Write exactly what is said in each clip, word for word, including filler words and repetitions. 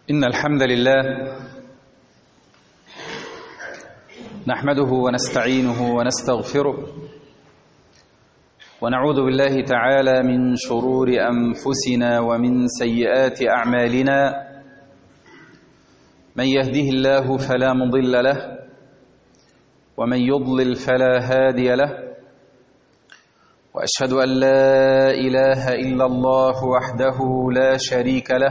إن الحمد لله نحمده ونستعينه ونستغفره ونعوذ بالله تعالى من شرور أنفسنا ومن سيئات أعمالنا. من يهده الله فلا مضل له ومن يضلل فلا هادي له، وأشهد أن لا إله إلا الله وحده لا شريك له،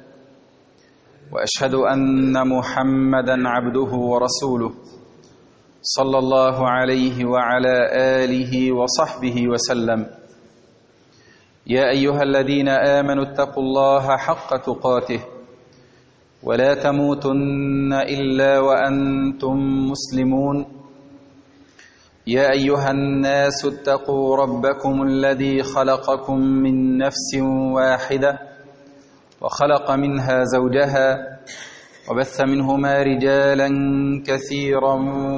وأشهد أن محمدًا عبده ورسوله صلى الله عليه وعلى آله وصحبه وسلم. يا أيها الذين آمنوا اتقوا الله حق تقاته ولا تموتن إلا وأنتم مسلمون. يا أيها الناس اتقوا ربكم الذي خلقكم من نفس واحدة وخلق منها زوجها وبث منهما رجالا كثيرا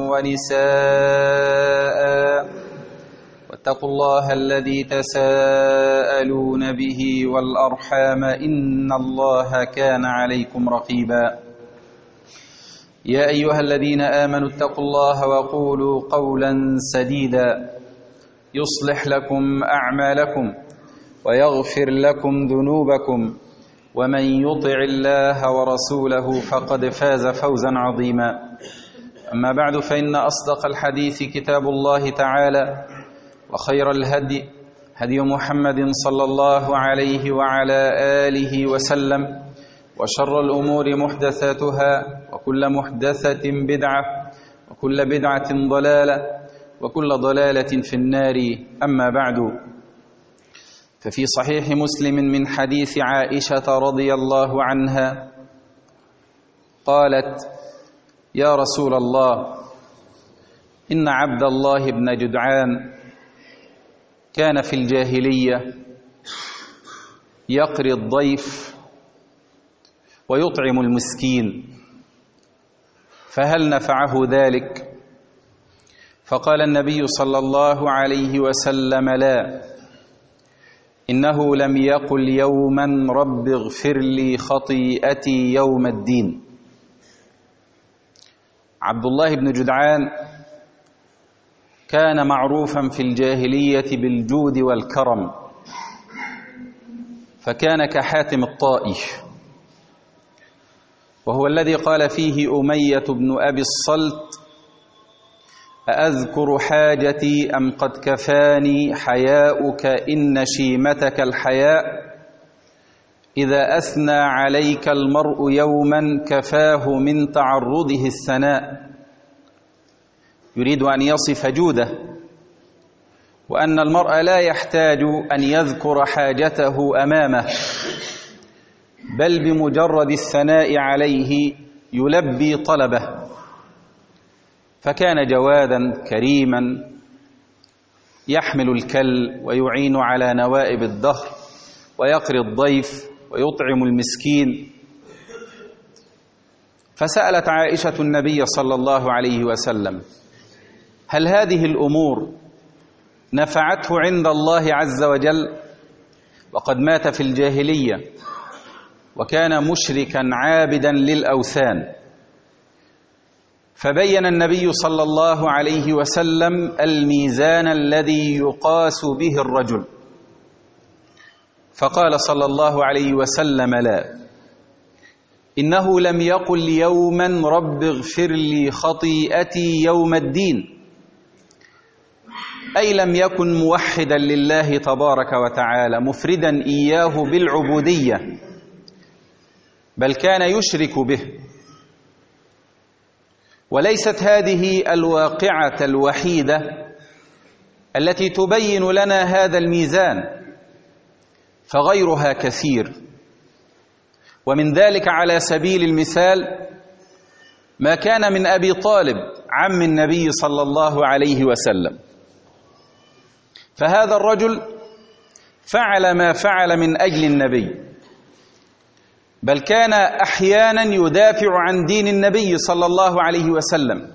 ونساء، واتقوا الله الذي تساءلون به والأرحام إن الله كان عليكم رقيبا. يا أيها الذين آمنوا اتقوا الله وقولوا قولا سديدا يصلح لكم أعمالكم ويغفر لكم ذنوبكم، ومن يطع الله ورسوله فقد فاز فوزا عظيما. أما بعد، فإن أصدق الحديث كتاب الله تعالى، وخير الهدي هدي محمد صلى الله عليه وعلى آله وسلم، وشر الأمور محدثاتها، وكل محدثة بدعة، وكل بدعة ضلالة، وكل ضلالة في النار. أما بعد، ففي صحيح مسلم من حديث عائشة رضي الله عنها قالت: يا رسول الله، إن عبد الله بن جدعان كان في الجاهلية يقري الضيف ويطعم المسكين، فهل نفعه ذلك؟ فقال النبي صلى الله عليه وسلم: لا، إنه لم يقل يوما رب اغفر لي خطيئتي يوم الدين. عبد الله بن جدعان كان معروفا في الجاهلية بالجود والكرم، فكان كحاتم الطائي، وهو الذي قال فيه أمية بن أبي الصلت: أأذكر حاجتي أم قد كفاني حياؤك إن شيمتك الحياء، إذا أثنى عليك المرء يوما كفاه من تعرضه الثناء. يريد أن يصف جوده، وأن المرء لا يحتاج أن يذكر حاجته أمامه، بل بمجرد الثناء عليه يلبي طلبه. فكان جوادا كريما يحمل الكل ويعين على نوائب الدهر ويقري الضيف ويطعم المسكين. فسألت عائشة النبي صلى الله عليه وسلم: هل هذه الأمور نفعته عند الله عز وجل؟ وقد مات في الجاهلية وكان مشركا عابدا للأوثان. فبين النبي صلى الله عليه وسلم الميزان الذي يقاس به الرجل، فقال صلى الله عليه وسلم: لا، إنه لم يقل يوما رب اغفر لي خطيئتي يوم الدين، أي لم يكن موحدا لله تبارك وتعالى مفردا إياه بالعبودية، بل كان يشرك به. وليست هذه الواقعة الوحيدة التي تبين لنا هذا الميزان، فغيرها كثير. ومن ذلك على سبيل المثال ما كان من أبي طالب عم النبي صلى الله عليه وسلم. فهذا الرجل فعل ما فعل من أجل النبي، بل كان أحيانا يدافع عن دين النبي صلى الله عليه وسلم،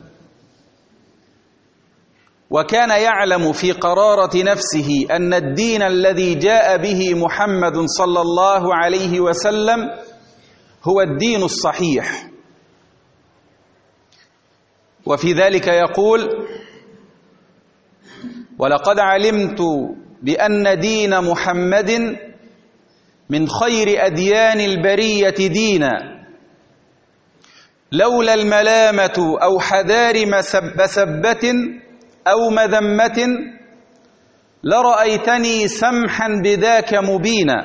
وكان يعلم في قرارة نفسه أن الدين الذي جاء به محمد صلى الله عليه وسلم هو الدين الصحيح. وفي ذلك يقول: ولقد علمت بأن دين محمد من خير أديان البرية دينا، لولا الملامة أو حذار مسبة أو مذمة لرأيتني سمحا بذاك مبينا.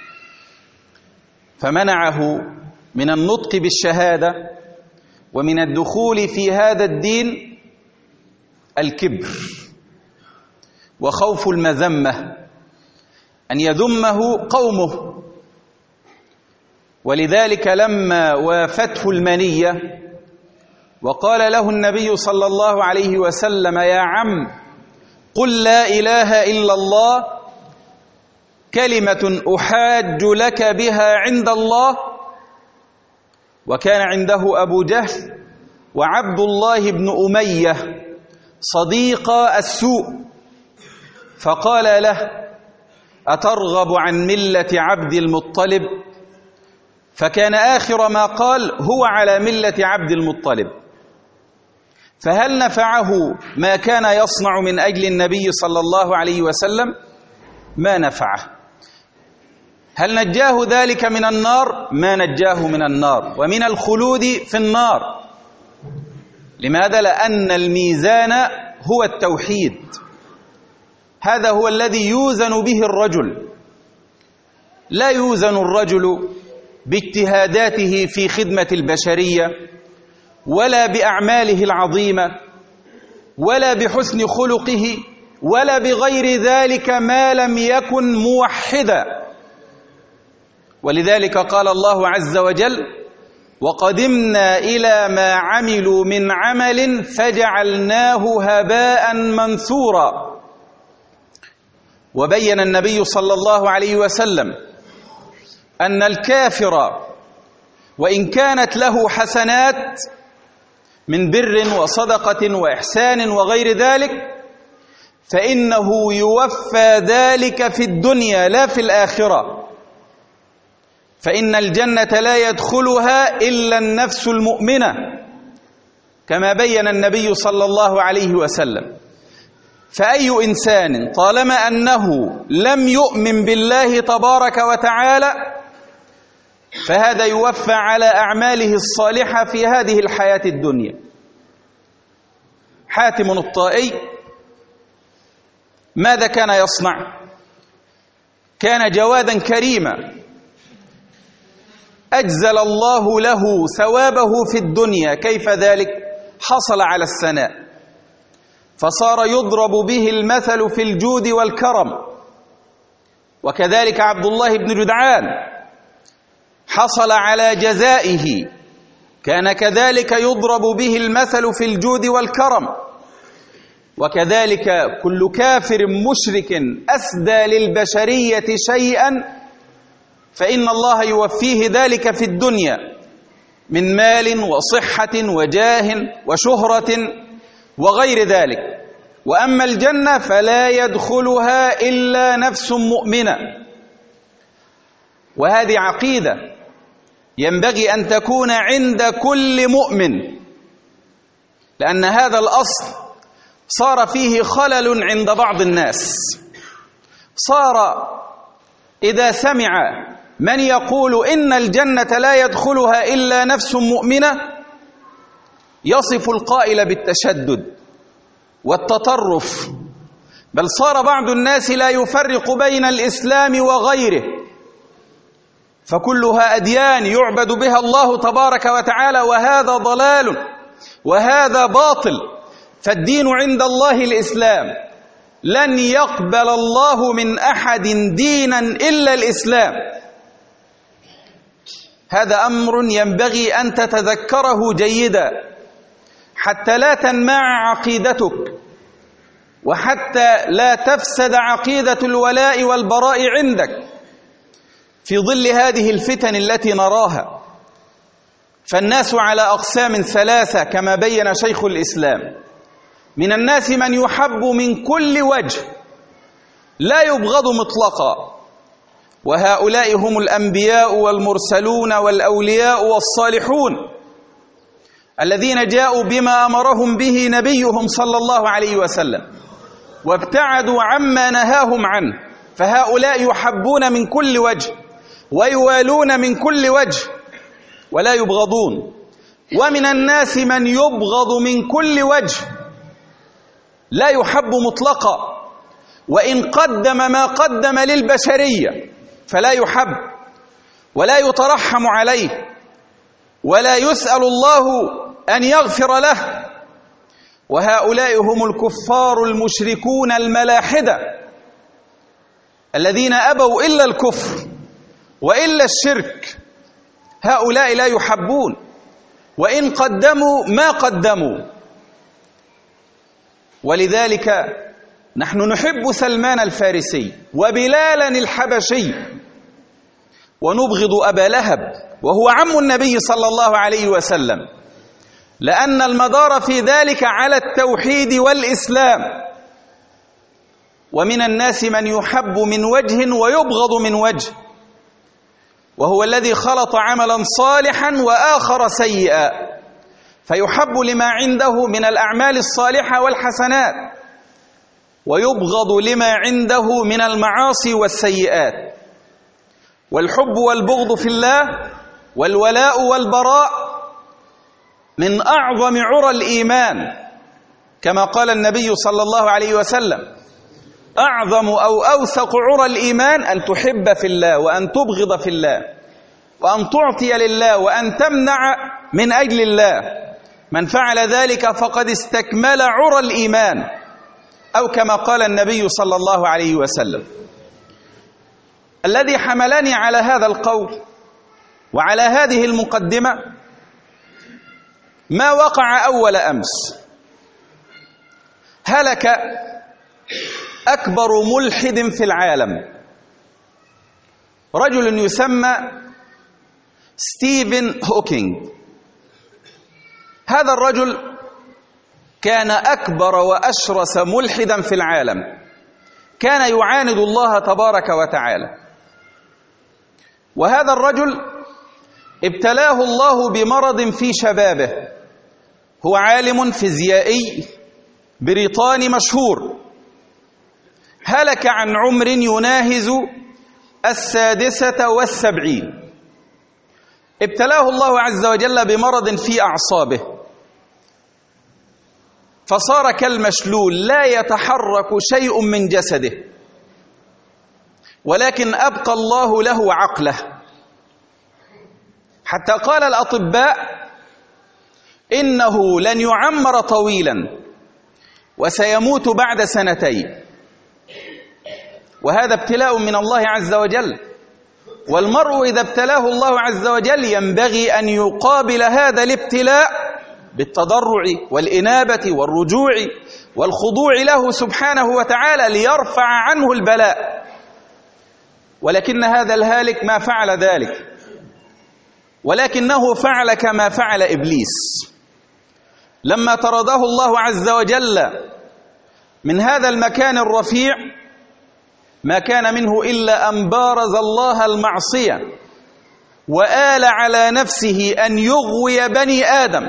فمنعه من النطق بالشهادة ومن الدخول في هذا الدين الكبر وخوف المذمة، أن يذمه قومه. ولذلك لما وافته المنية وقال له النبي صلى الله عليه وسلم: يا عم قل لا إله إلا الله كلمة أحاج لك بها عند الله، وكان عنده أبو جهل وعبد الله بن أمية صديق السوء، فقال له: أترغب عن ملة عبد المطلب؟ فكان آخر ما قال: هو على ملة عبد المطلب. فهل نفعه ما كان يصنع من أجل النبي صلى الله عليه وسلم؟ ما نفعه. هل نجاه ذلك من النار؟ ما نجاه من النار ومن الخلود في النار. لماذا؟ لأن الميزان هو التوحيد، هذا هو الذي يوزن به الرجل. لا يوزن الرجل باجتهاداته في خدمة البشرية، ولا بأعماله العظيمة، ولا بحسن خلقه، ولا بغير ذلك ما لم يكن موحدا. ولذلك قال الله عز وجل: وقدمنا إلى ما عملوا من عمل فجعلناه هباء منثورا. وبين النبي صلى الله عليه وسلم أن الكافر وإن كانت له حسنات من بر وصدقة وإحسان وغير ذلك، فإنه يوفى ذلك في الدنيا لا في الآخرة، فإن الجنة لا يدخلها إلا النفس المؤمنة، كما بين النبي صلى الله عليه وسلم. فأي إنسان طالما أنه لم يؤمن بالله تبارك وتعالى فهذا يوفى على أعماله الصالحة في هذه الحياة الدنيا. حاتم الطائي ماذا كان يصنع؟ كان جوادا كريما، أجزل الله له ثوابه في الدنيا. كيف ذلك؟ حصل على الثناء، فصار يضرب به المثل في الجود والكرم. وكذلك عبد الله بن جدعان حصل على جزائه، كان كذلك يضرب به المثل في الجود والكرم. وكذلك كل كافر مشرك أسدى للبشرية شيئا فإن الله يوفيه ذلك في الدنيا من مال وصحة وجاه وشهرة وغير ذلك. وأما الجنة فلا يدخلها إلا نفس مؤمنة. وهذه عقيدة ينبغي أن تكون عند كل مؤمن، لأن هذا الأصل صار فيه خلل عند بعض الناس. صار إذا سمع من يقول إن الجنة لا يدخلها إلا نفس مؤمنة يصف القائل بالتشدد والتطرف، بل صار بعض الناس لا يفرق بين الإسلام وغيره، فكلها أديان يعبد بها الله تبارك وتعالى، وهذا ضلال وهذا باطل. فالدين عند الله الإسلام، لن يقبل الله من أحد دينا إلا الإسلام. هذا أمر ينبغي أن تتذكره جيدا حتى لا تنمع عقيدتك، وحتى لا تفسد عقيدة الولاء والبراء عندك في ظل هذه الفتن التي نراها. فالناس على أقسام ثلاثة كما بين شيخ الإسلام: من الناس من يحب من كل وجه لا يبغض مطلقا، وهؤلاء هم الأنبياء والمرسلون والأولياء والصالحون الذين جاءوا بما أمرهم به نبيهم صلى الله عليه وسلم وابتعدوا عما نهاهم عنه، فهؤلاء يحبون من كل وجه ويوالون من كل وجه ولا يبغضون. ومن الناس من يبغض من كل وجه، لا يحب مطلقا، وإن قدم ما قدم للبشرية فلا يحب ولا يترحم عليه ولا يسأل الله أن يغفر له. وهؤلاء هم الكفار المشركون الملاحدة الذين أبوا إلا الكفر وإلا الشرك، هؤلاء لا يحبون وإن قدموا ما قدموا. ولذلك نحن نحب سلمان الفارسي وبلالا الحبشي ونبغض أبا لهب وهو عم النبي صلى الله عليه وسلم، لأن المدار في ذلك على التوحيد والإسلام. ومن الناس من يحب من وجه ويبغض من وجه، وهو الذي خلط عملا صالحا وآخر سيئا، فيحب لما عنده من الأعمال الصالحة والحسنات ويبغض لما عنده من المعاصي والسيئات. والحب والبغض في الله والولاء والبراء من أعظم عرى الإيمان، كما قال النبي صلى الله عليه وسلم: أعظم أو أوثق عرى الإيمان أن تحب في الله وأن تبغض في الله وأن تعطي لله وأن تمنع من أجل الله. من فعل ذلك فقد استكمل عرى الإيمان، أو كما قال النبي صلى الله عليه وسلم. الذي حملني على هذا القول وعلى هذه المقدمة ما وقع أول أمس. هلك أكبر ملحد في العالم، رجل يسمى ستيفن هوكينج. هذا الرجل كان أكبر وأشرس ملحدا في العالم، كان يعاند الله تبارك وتعالى. وهذا الرجل ابتلاه الله بمرض في شبابه. هو عالم فيزيائي بريطاني مشهور، هلك عن عمر يناهز السادسة والسبعين. ابتلاه الله عز وجل بمرض في أعصابه، فصار كالمشلول، لا يتحرك شيء من جسده، ولكن أبقى الله له عقله، حتى قال الأطباء إنه لن يعمر طويلا وسيموت بعد سنتين. وهذا ابتلاء من الله عز وجل، والمرء إذا ابتلاه الله عز وجل ينبغي أن يقابل هذا الابتلاء بالتضرع والإنابة والرجوع والخضوع له سبحانه وتعالى ليرفع عنه البلاء. ولكن هذا الهالك ما فعل ذلك، ولكنه فعل كما فعل إبليس لما طرده الله عز وجل من هذا المكان الرفيع. ما كان منه إلا أن بارز الله المعصية وآل على نفسه أن يغوي بني آدم.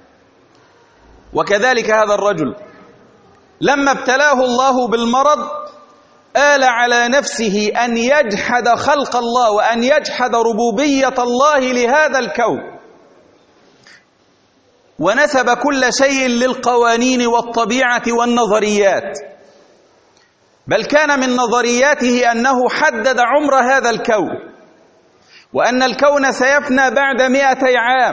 وكذلك هذا الرجل لما ابتلاه الله بالمرض آل على نفسه أن يجحد خلق الله وأن يجحد ربوبية الله لهذا الكون، ونسب كل شيء للقوانين والطبيعة والنظريات. بل كان من نظرياته أنه حدد عمر هذا الكون، وأن الكون سيفنى بعد مئتي عام،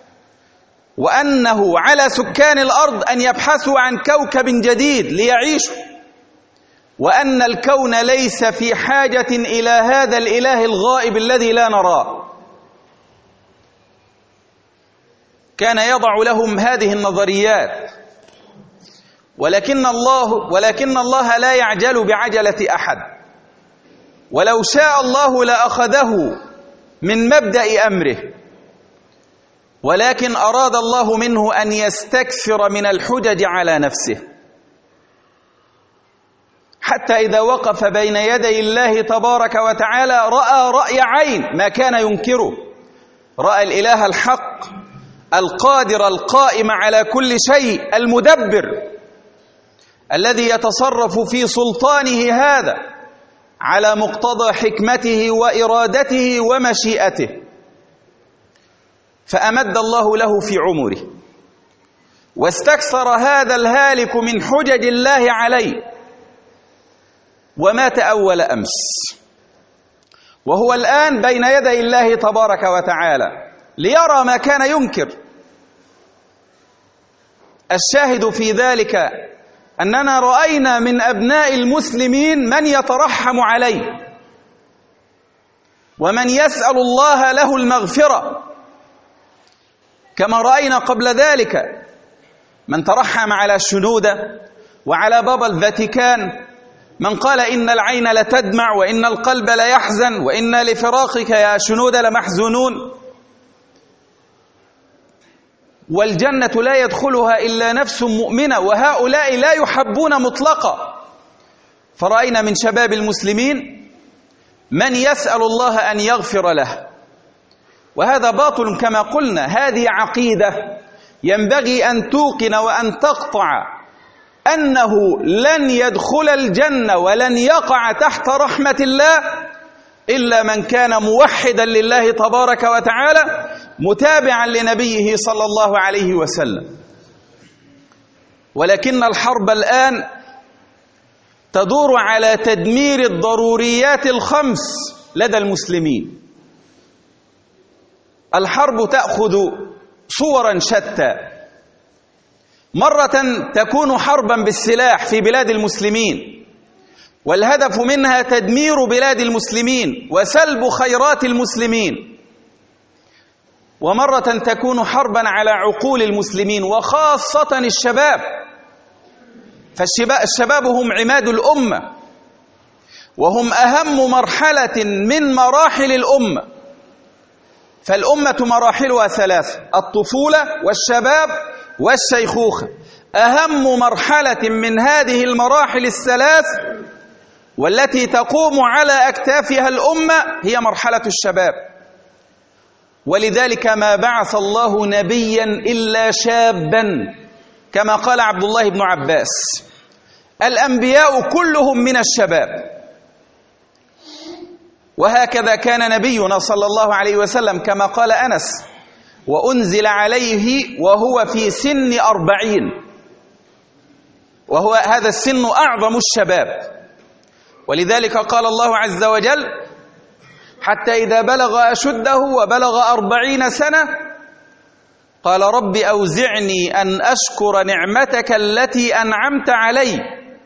وأنه على سكان الأرض أن يبحثوا عن كوكب جديد ليعيشوا، وأن الكون ليس في حاجة إلى هذا الإله الغائب الذي لا نراه. كان يضع لهم هذه النظريات، ولكن الله ولكن الله لا يعجل بعجلة أحد، ولو شاء الله لأخذه من مبدأ أمره، ولكن أراد الله منه أن يستكثر من الحجج على نفسه، حتى إذا وقف بين يدي الله تبارك وتعالى رأى رأي عين ما كان ينكره، رأى الإله الحق القادر القائم على كل شيء المدبر الذي يتصرف في سلطانه هذا على مقتضى حكمته وإرادته ومشيئته، فأمد الله له في عمره واستكثر هذا الهالك من حجج الله عليه، ومات أول أمس، وهو الآن بين يدي الله تبارك وتعالى ليرى ما كان ينكر. الشاهد في ذلك أننا رأينا من أبناء المسلمين من يترحم عليه ومن يسأل الله له المغفرة، كما رأينا قبل ذلك من ترحم على شنودة وعلى بابا الفاتيكان، من قال إن العين لتدمع وإن القلب ليحزن وإن لفراقك يا شنودة لمحزونون، والجنة لا يدخلها إلا نفس مؤمنة، وهؤلاء لا يحبون مطلقا. فرأينا من شباب المسلمين من يسأل الله أن يغفر له، وهذا باطل كما قلنا. هذه عقيدة ينبغي أن توقن وأن تقطع أنه لن يدخل الجنة ولن يقع تحت رحمة الله إلا من كان موحدا لله تبارك وتعالى متابعا لنبيه صلى الله عليه وسلم. ولكن الحرب الآن تدور على تدمير الضروريات الخمس لدى المسلمين. الحرب تأخذ صورا شتى، مرة تكون حربا بالسلاح في بلاد المسلمين والهدف منها تدمير بلاد المسلمين وسلب خيرات المسلمين، ومرة تكون حربا على عقول المسلمين وخاصة الشباب، فالشباب هم عماد الأمة وهم أهم مرحلة من مراحل الأمة. فالأمة مراحلها ثلاثة: الطفولة والشباب والشيخوخة. أهم مرحلة من هذه المراحل الثلاث والتي تقوم على أكتافها الأمة هي مرحلة الشباب، ولذلك ما بعث الله نبيا إلا شابا، كما قال عبد الله بن عباس: الأنبياء كلهم من الشباب. وهكذا كان نبينا صلى الله عليه وسلم كما قال أنس: وأنزل عليه وهو في سن أربعين، وهو هذا السن أعظم الشباب. ولذلك قال الله عز وجل: حتى إذا بلغ أشده وبلغ أربعين سنة قال رب أوزعني أن أشكر نعمتك التي أنعمت علي.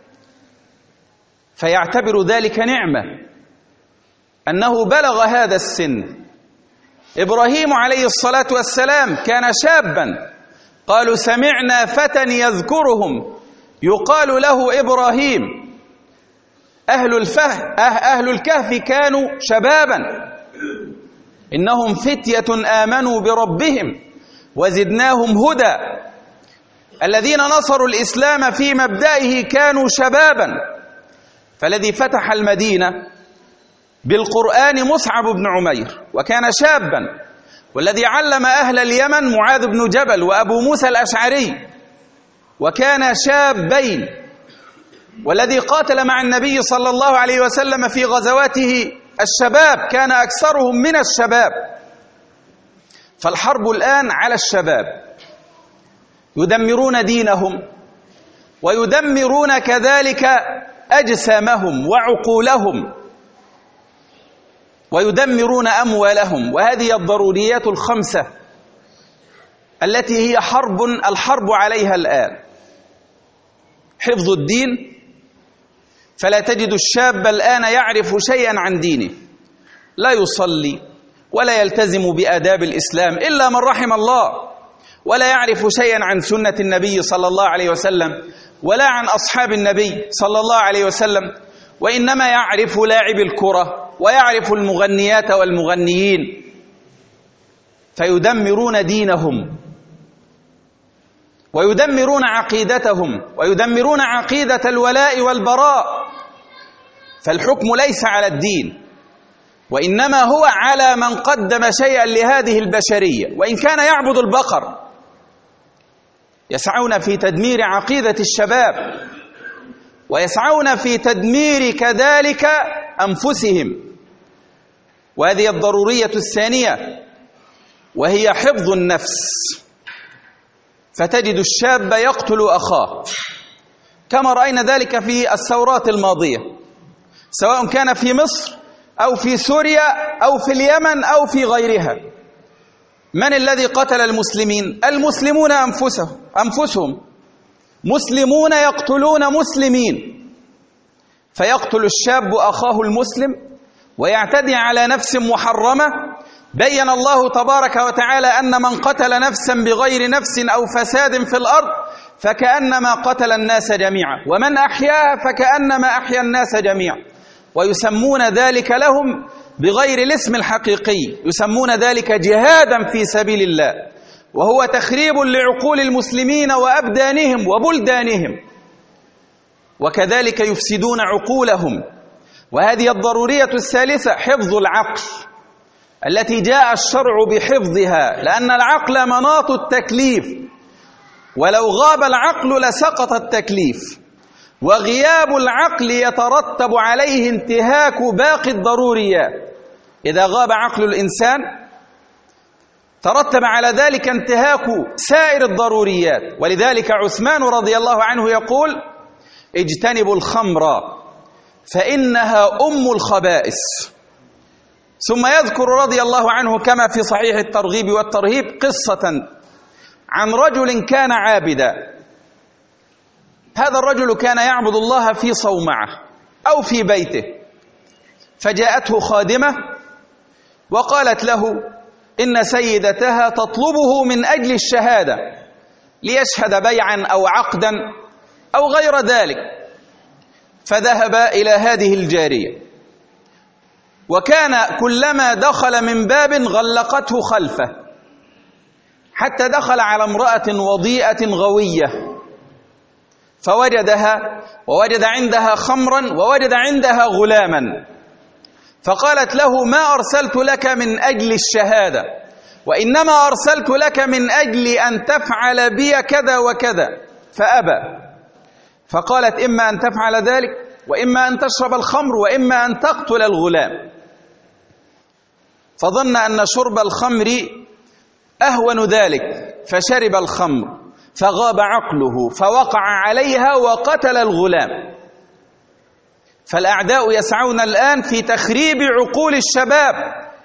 فيعتبر ذلك نعمة أنه بلغ هذا السن. إبراهيم عليه الصلاة والسلام كان شابا، قالوا: سمعنا فتى يذكرهم يقال له إبراهيم. أهل الفه أهل الكهف كانوا شبابا، إنهم فتية آمنوا بربهم وزدناهم هدى. الذين نصروا الإسلام في مبدئه كانوا شبابا. فالذي فتح المدينة بالقرآن مصعب بن عمير وكان شابا، والذي علم أهل اليمن معاذ بن جبل وأبو موسى الأشعري وكان شابين، والذي قاتل مع النبي صلى الله عليه وسلم في غزواته الشباب كان أكثرهم من الشباب. فالحرب الآن على الشباب، يدمرون دينهم ويدمرون كذلك أجسامهم وعقولهم ويدمرون أموالهم. وهذه الضروريات الخمسة التي هي حرب الحرب عليها الآن: حفظ الدين، فلا تجد الشاب الآن يعرف شيئا عن دينه، لا يصلي ولا يلتزم بآداب الإسلام إلا من رحم الله، ولا يعرف شيئا عن سنة النبي صلى الله عليه وسلم ولا عن أصحاب النبي صلى الله عليه وسلم، وإنما يعرف لاعب الكرة ويعرف المغنيات والمغنيين. فيدمرون دينهم ويدمرون عقيدتهم ويدمرون عقيدة الولاء والبراء فالحكم ليس على الدين، وإنما هو على من قدم شيئا لهذه البشرية. وإن كان يعبد البقر، يسعون في تدمير عقيدة الشباب، ويسعون في تدمير كذلك أنفسهم. وهذه الضرورية الثانية، وهي حفظ النفس. فتجد الشاب يقتل أخاه كما رأينا ذلك في الثورات الماضية، سواء كان في مصر أو في سوريا أو في اليمن أو في غيرها. من الذي قتل المسلمين؟ المسلمون أنفسهم أنفسهم مسلمون يقتلون مسلمين. فيقتل الشاب أخاه المسلم ويعتدي على نفس محرمة. بين الله تبارك وتعالى أن من قتل نفسا بغير نفس أو فساد في الأرض فكأنما قتل الناس جميعا، ومن أحياها فكأنما أحيا الناس جميعا. ويسمون ذلك لهم بغير الاسم الحقيقي، يسمون ذلك جهادا في سبيل الله، وهو تخريب لعقول المسلمين وأبدانهم وبلدانهم، وكذلك يفسدون عقولهم. وهذه الضرورية الثالثة، حفظ العقل التي جاء الشرع بحفظها، لأن العقل مناط التكليف، ولو غاب العقل لسقط التكليف، وغياب العقل يترتب عليه انتهاك باقي الضروريات. إذا غاب عقل الإنسان ترتب على ذلك انتهاك سائر الضروريات. ولذلك عثمان رضي الله عنه يقول: اجتنبوا الخمر فإنها أم الخبائث. ثم يذكر رضي الله عنه كما في صحيح الترغيب والترهيب قصة عن رجل كان عابدا. هذا الرجل كان يعبد الله في صومعة أو في بيته، فجاءته خادمة وقالت له إن سيدتها تطلبه من أجل الشهادة ليشهد بيعا أو عقدا أو غير ذلك. فذهب إلى هذه الجارية، وكان كلما دخل من باب غلقته خلفه، حتى دخل على امرأة وضيئة غوية فوجدها، ووجد عندها خمرا، ووجد عندها غلاما. فقالت له: ما أرسلت لك من أجل الشهادة، وإنما أرسلت لك من أجل أن تفعل بي كذا وكذا. فأبى. فقالت: إما أن تفعل ذلك، وإما أن تشرب الخمر، وإما أن تقتل الغلام. فظن أن شرب الخمر أهون ذلك، فشرب الخمر، فغاب عقله، فوقع عليها وقتل الغلام. فالأعداء يسعون الآن في تخريب عقول الشباب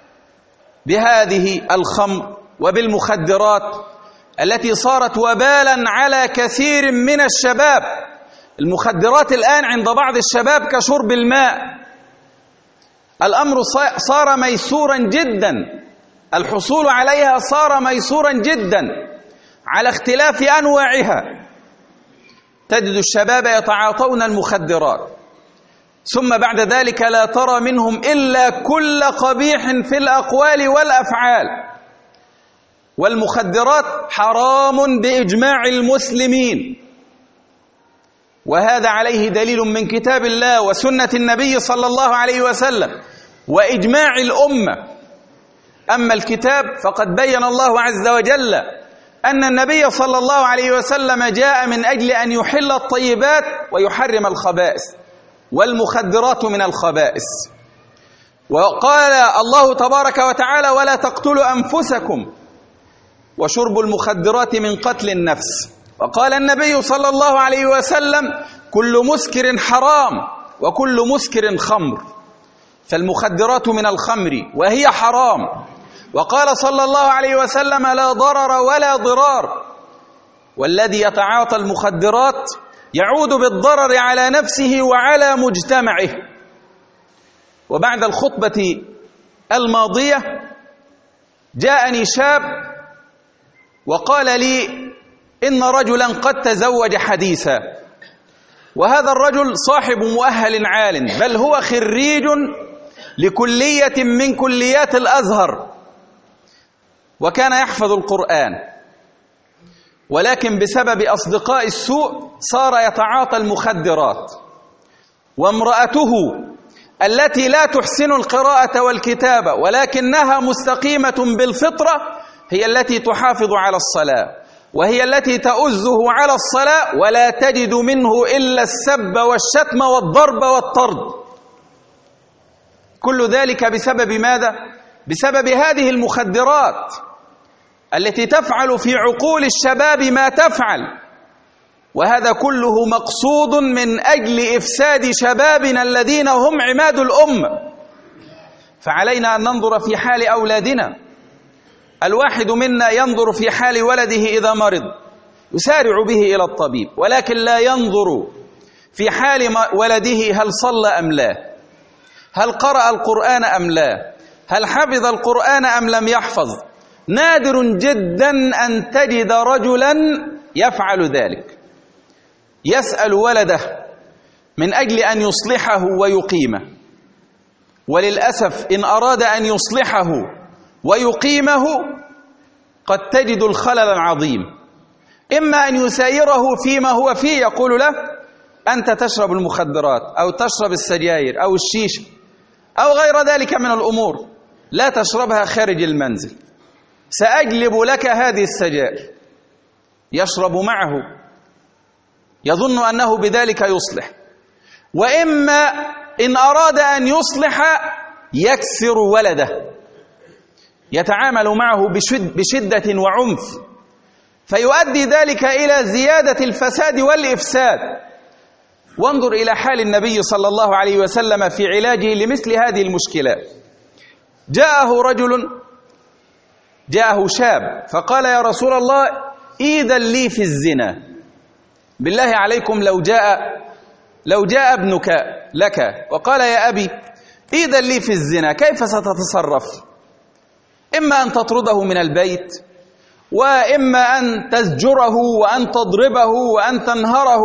بهذه الخمر وبالمخدرات التي صارت وبالا على كثير من الشباب. المخدرات الآن عند بعض الشباب كشرب الماء. الأمر صار ميسورا جدا، الحصول عليها صار ميسورا جدا على اختلاف أنواعها. تجد الشباب يتعاطون المخدرات، ثم بعد ذلك لا ترى منهم إلا كل قبيح في الأقوال والأفعال. والمخدرات حرام بإجماع المسلمين، وهذا عليه دليل من كتاب الله وسنة النبي صلى الله عليه وسلم وإجماع الأمة. أما الكتاب فقد بين الله عز وجل أن النبي صلى الله عليه وسلم جاء من أجل أن يحل الطيبات ويحرم الخبائث، والمخدرات من الخبائث. وقال الله تبارك وتعالى: ولا تقتلوا أنفسكم، وشرب المخدرات من قتل النفس. وقال النبي صلى الله عليه وسلم: كل مسكر حرام وكل مسكر خمر. فالمخدرات من الخمر وهي حرام. وقال صلى الله عليه وسلم: لا ضرر ولا ضرار. والذي يتعاطى المخدرات يعود بالضرر على نفسه وعلى مجتمعه. وبعد الخطبة الماضية جاءني شاب وقال لي إن رجلا قد تزوج حديثا، وهذا الرجل صاحب مؤهل عال، بل هو خريج لكلية من كليات الأزهر، وكان يحفظ القرآن، ولكن بسبب أصدقاء السوء صار يتعاطى المخدرات. وامرأته التي لا تحسن القراءة والكتابة ولكنها مستقيمة بالفطرة هي التي تحافظ على الصلاة، وهي التي تؤزه على الصلاة ولا تجد منه إلا السب والشتم والضرب والطرد. كل ذلك بسبب ماذا؟ بسبب هذه المخدرات التي تفعل في عقول الشباب ما تفعل، وهذا كله مقصود من أجل إفساد شبابنا الذين هم عماد الأمة. فعلينا أن ننظر في حال أولادنا. الواحد منا ينظر في حال ولده إذا مرض يسارع به إلى الطبيب، ولكن لا ينظر في حال ولده هل صلى أم لا، هل قرأ القرآن أم لا، هل حفظ القرآن أم لم يحفظ. نادر جدا أن تجد رجلا يفعل ذلك، يسأل ولده من أجل أن يصلحه ويقيمه. وللأسف إن أراد أن يصلحه ويقيمه قد تجد الخلل العظيم، إما أن يسايره فيما هو فيه، يقول له أنت تشرب المخدرات أو تشرب السجاير أو الشيشة أو غير ذلك من الأمور، لا تشربها خارج المنزل، سأجلب لك هذه السجائر. يشرب معه يظن أنه بذلك يصلح. وإما إن أراد أن يصلح يكسر ولده، يتعامل معه بشد بشدة وعنف، فيؤدي ذلك إلى زيادة الفساد والإفساد. وانظر إلى حال النبي صلى الله عليه وسلم في علاجه لمثل هذه المشكلات. جاءه رجل جاءه شاب فقال يا رسول الله إذن لي في الزنا. بالله عليكم لو جاء لو جاء ابنك لك وقال يا أبي إذن لي في الزنا كيف ستتصرف؟ إما أن تطرده من البيت، وإما أن تزجره وأن تضربه وأن تنهره،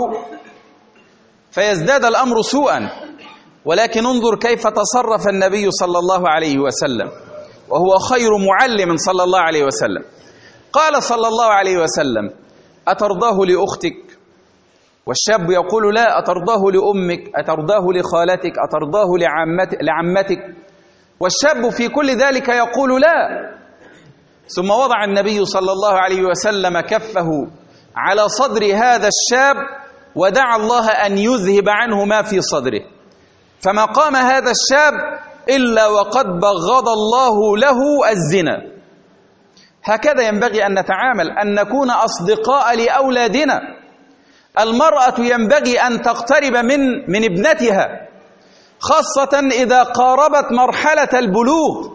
فيزداد الأمر سوءا. ولكن انظر كيف تصرف النبي صلى الله عليه وسلم وهو خير معلم صلى الله عليه وسلم. قال صلى الله عليه وسلم أترضاه لأختك؟ والشاب يقول لا، أترضاه لأمك، أترضاه لخالتك، أترضاه لعمتك. والشاب في كل ذلك يقول لا. ثم وضع النبي صلى الله عليه وسلم كفه على صدر هذا الشاب ودعا الله أن يذهب عنه ما في صدره، فما قام هذا الشاب إلا وقد بغض الله له الزنا. هكذا ينبغي أن نتعامل، أن نكون أصدقاء لأولادنا. المرأة ينبغي أن تقترب من من ابنتها، خاصة إذا قاربت مرحلة البلوغ،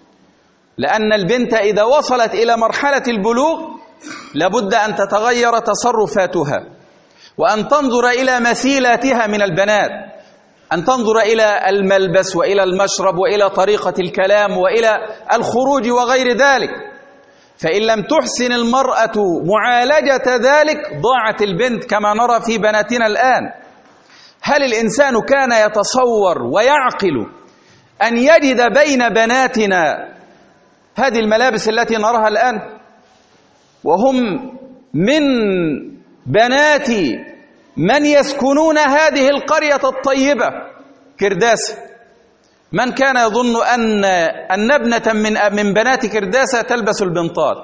لأن البنت إذا وصلت إلى مرحلة البلوغ لابد أن تتغير تصرفاتها، وأن تنظر إلى مثيلاتها من البنات، أن تنظر إلى الملبس وإلى المشرب وإلى طريقة الكلام وإلى الخروج وغير ذلك. فإن لم تحسن المرأة معالجة ذلك ضاعت البنت كما نرى في بناتنا الآن. هل الإنسان كان يتصور ويعقل أن يجد بين بناتنا هذه الملابس التي نراها الآن، وهم من بنات من يسكنون هذه القرية الطيبة كرداسة؟ من كان يظن أن أن ابنة من من بنات كرداسة تلبس البنطال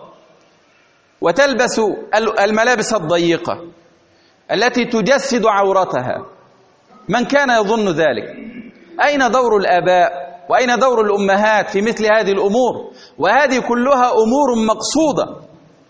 وتلبس الملابس الضيقة التي تجسد عورتها؟ من كان يظن ذلك؟ أين دور الآباء وأين دور الأمهات في مثل هذه الأمور؟ وهذه كلها أمور مقصودة.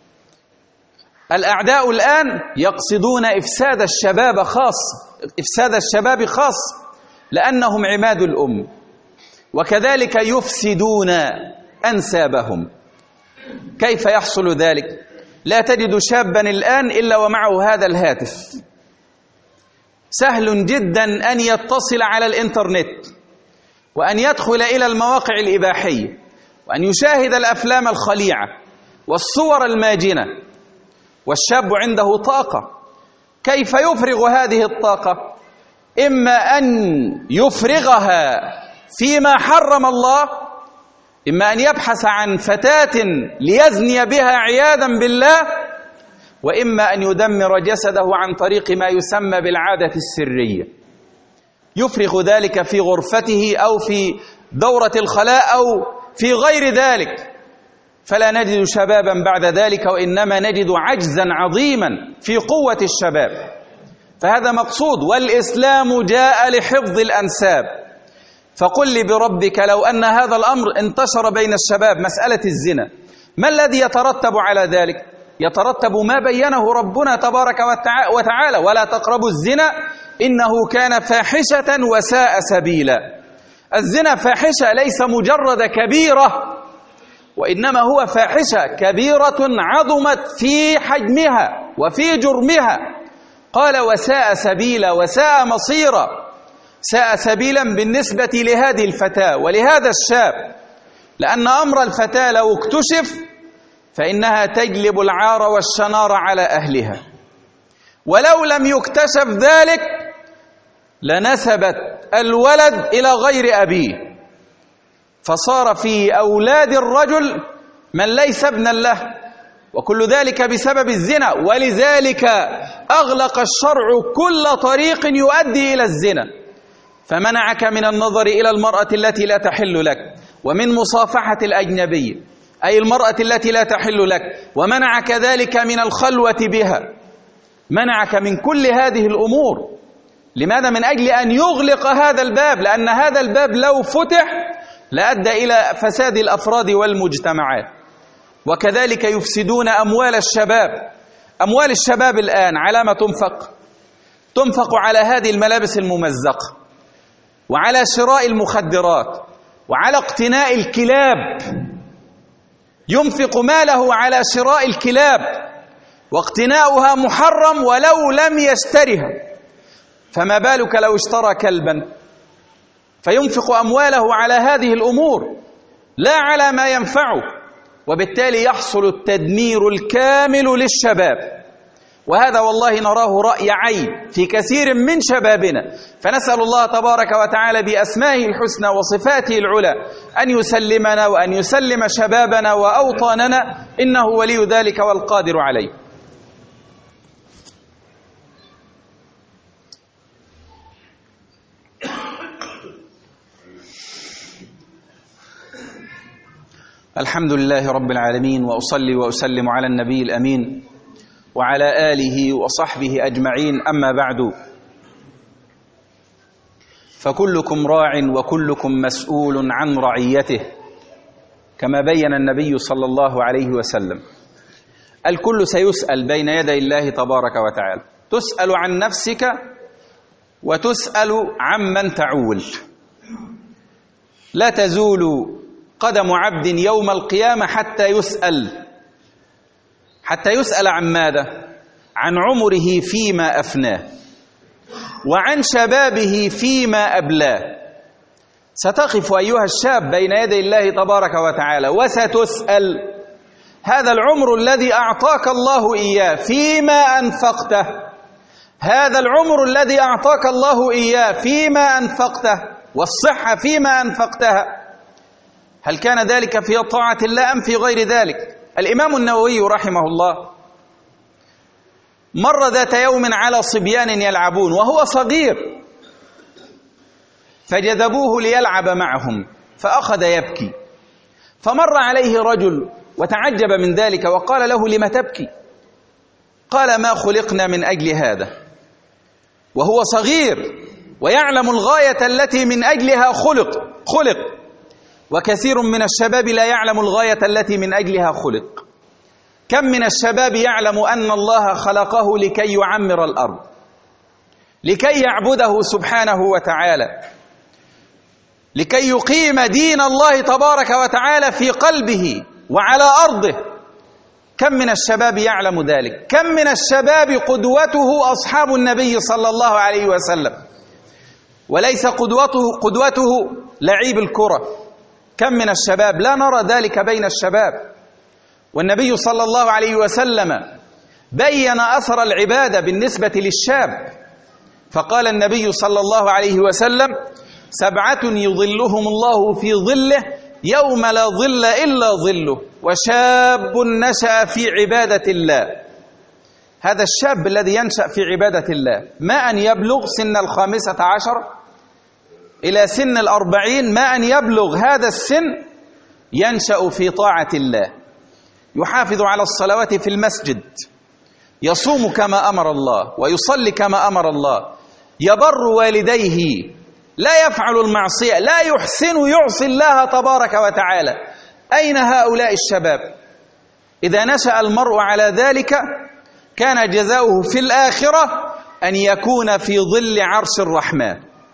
الأعداء الآن يقصدون إفساد الشباب خاص إفساد الشباب خاص لأنهم عماد الأم، وكذلك يفسدون أنسابهم. كيف يحصل ذلك؟ لا تجد شابا الآن إلا ومعه هذا الهاتف. سهل جدا أن يتصل على الإنترنت وأن يدخل إلى المواقع الإباحية وأن يشاهد الأفلام الخليعة والصور الماجنة، والشاب عنده طاقة. كيف يفرغ هذه الطاقة؟ إما أن يفرغها فيما حرم الله، إما أن يبحث عن فتاة ليزني بها عياذا بالله، وإما أن يدمر جسده عن طريق ما يسمى بالعادة السرية. يفرغ ذلك في غرفته أو في دورة الخلاء أو في غير ذلك، فلا نجد شبابا بعد ذلك، وإنما نجد عجزا عظيما في قوة الشباب. فهذا مقصود، والإسلام جاء لحفظ الأنساب. فقل لي بربك لو أن هذا الأمر انتشر بين الشباب، مسألة الزنا، ما الذي يترتب على ذلك؟ يترتب ما بينه ربنا تبارك وتعالى: ولا تقربوا الزنا إنه كان فاحشة وساء سبيلا. الزنا فاحشة، ليس مجرد كبيرة، وإنما هو فاحشة كبيرة عظمت في حجمها وفي جرمها. قال وساء سبيلا، وساء مصيرا. ساء سبيلا بالنسبة لهذه الفتاة ولهذا الشاب، لأن أمر الفتاة لو اكتشف فإنها تجلب العار والشنار على أهلها، ولو لم يكتشف ذلك لنسبت الولد إلى غير أبيه، فصار في أولاد الرجل من ليس ابنا له، وكل ذلك بسبب الزنا. ولذلك أغلق الشرع كل طريق يؤدي إلى الزنا، فمنعك من النظر إلى المرأة التي لا تحل لك، ومن مصافحة الأجنبي أي المرأة التي لا تحل لك، ومنعك ذلك من الخلوة بها، منعك من كل هذه الأمور. لماذا؟ من أجل أن يغلق هذا الباب، لأن هذا الباب لو فتح لأدى إلى فساد الأفراد والمجتمعات. وكذلك يفسدون أموال الشباب. أموال الشباب الآن على ما تنفق؟ تنفق على هذه الملابس الممزقة، وعلى شراء المخدرات، وعلى اقتناء الكلاب. ينفق ماله على شراء الكلاب، واقتناؤها محرم ولو لم يشترها، فما بالك لو اشترى كلبا؟ فينفق أمواله على هذه الأمور لا على ما ينفعه، وبالتالي يحصل التدمير الكامل للشباب. وهذا والله نراه رأي عين في كثير من شبابنا، فنسأل الله تبارك وتعالى بأسمائه الحسنى وصفاته العلى أن يسلمنا وأن يسلم شبابنا وأوطاننا، إنه ولي ذلك والقادر عليه. الحمد لله رب العالمين، وأصلي وأسلم على النبي الأمين وعلى آله وصحبه أجمعين. أما بعد، فكلكم راع وكلكم مسؤول عن رعيته، كما بين النبي صلى الله عليه وسلم. الكل سيسأل بين يدي الله تبارك وتعالى، تسأل عن نفسك وتسأل عمن تعول. لا تزول قدم عبد يوم القيامة حتى يسأل حتى يسأل عن ماذا؟ عن عمره فيما أفناه، وعن شبابه فيما أبلاه. ستقف أيها الشاب بين يدي الله تبارك وتعالى وستسأل: هذا العمر الذي أعطاك الله إياه فيما أنفقته، هذا العمر الذي أعطاك الله إياه فيما أنفقته، والصحة فيما أنفقتها، هل كان ذلك في طاعة الله أم في غير ذلك؟ الإمام النووي رحمه الله مر ذات يوم على صبيان يلعبون وهو صغير، فجذبوه ليلعب معهم، فأخذ يبكي، فمر عليه رجل وتعجب من ذلك وقال له: لم تبكي؟ قال: ما خلقنا من أجل هذا. وهو صغير ويعلم الغاية التي من أجلها خلق خلق وكثير من الشباب لا يعلم الغاية التي من أجلها خلق. كم من الشباب يعلم أن الله خلقه لكي يعمر الأرض، لكي يعبده سبحانه وتعالى، لكي يقيم دين الله تبارك وتعالى في قلبه وعلى أرضه. كم من الشباب يعلم ذلك؟ كم من الشباب قدوته أصحاب النبي صلى الله عليه وسلم، وليس قدوته قدوته لعيب الكرة. كم من الشباب لا نرى ذلك بين الشباب. والنبي صلى الله عليه وسلم بين أثر العبادة بالنسبة للشاب، فقال النبي صلى الله عليه وسلم: سبعة يظلهم الله في ظله يوم لا ظل إلا ظله، وشاب نشأ في عبادة الله. هذا الشاب الذي ينشأ في عبادة الله، ما أن يبلغ سن الخامسة عشر إلى سن الأربعين ما أن يبلغ هذا السن ينشأ في طاعة الله، يحافظ على الصلوات في المسجد، يصوم كما أمر الله ويصلي كما أمر الله، يبر والديه، لا يفعل المعصية، لا يحسن يعصي الله تبارك وتعالى. أين هؤلاء الشباب؟ إذا نشأ المرء على ذلك كان جزاؤه في الآخرة أن يكون في ظل عرش الرحمن،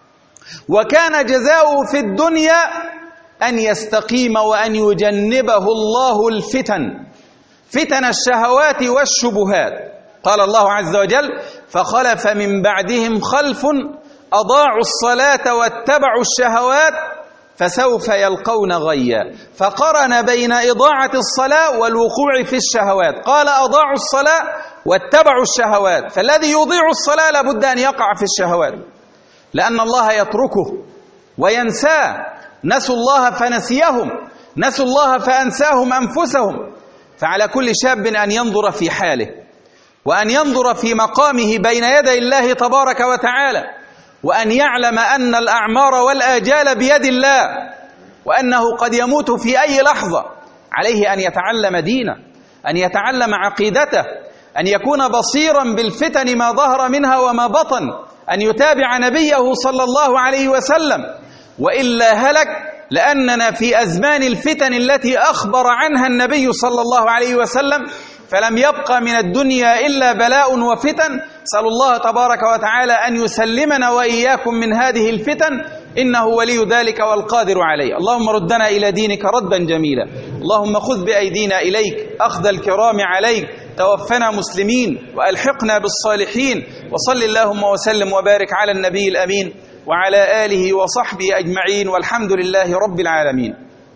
وكان جزاؤه في الدنيا أن يستقيم وأن يجنبه الله الفتن، فتن الشهوات والشبهات. قال الله عز وجل: فخلف من بعدهم خلف أضاعوا الصلاة واتبعوا الشهوات فسوف يلقون غيا. فقرن بين إضاعة الصلاة والوقوع في الشهوات، قال أضاعوا الصلاة واتبعوا الشهوات، فالذي يضيع الصلاة لابد أن يقع في الشهوات، لأن الله يتركه وينساه. نسوا الله فنسيهم، نسوا الله فأنساهم أنفسهم. فعلى كل شاب أن ينظر في حاله، وأن ينظر في مقامه بين يدي الله تبارك وتعالى، وأن يعلم أن الأعمار والآجال بيد الله، وأنه قد يموت في أي لحظة. عليه أن يتعلم دينه، أن يتعلم عقيدته، أن يكون بصيرا بالفتن ما ظهر منها وما بطن، أن يتابع نبيه صلى الله عليه وسلم، وإلا هلك. لأننا في أزمان الفتن التي أخبر عنها النبي صلى الله عليه وسلم، فلم يبقى من الدنيا إلا بلاء وفتن. سأل الله تبارك وتعالى أن يسلمنا وإياكم من هذه الفتن، إنه ولي ذلك والقادر عليه. اللهم ردنا إلى دينك ردا جميلا، اللهم خذ بأيدينا إليك أخذ الكرام عليك، توفنا مسلمين وألحقنا بالصالحين. وصل اللهم وسلم وبارك على النبي الأمين وعلى آله وصحبه أجمعين، والحمد لله رب العالمين.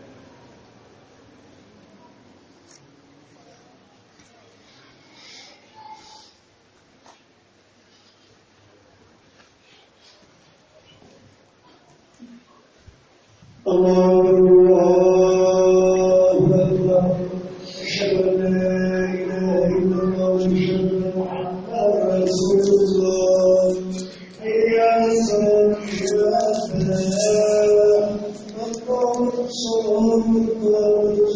الله الله أكبر، أشهد أن لا إله إلا الله وأشهد أن محمدا رسول الله. حي على الصلاة، حي على الفلاح، الله صلى الله عليه وسلم.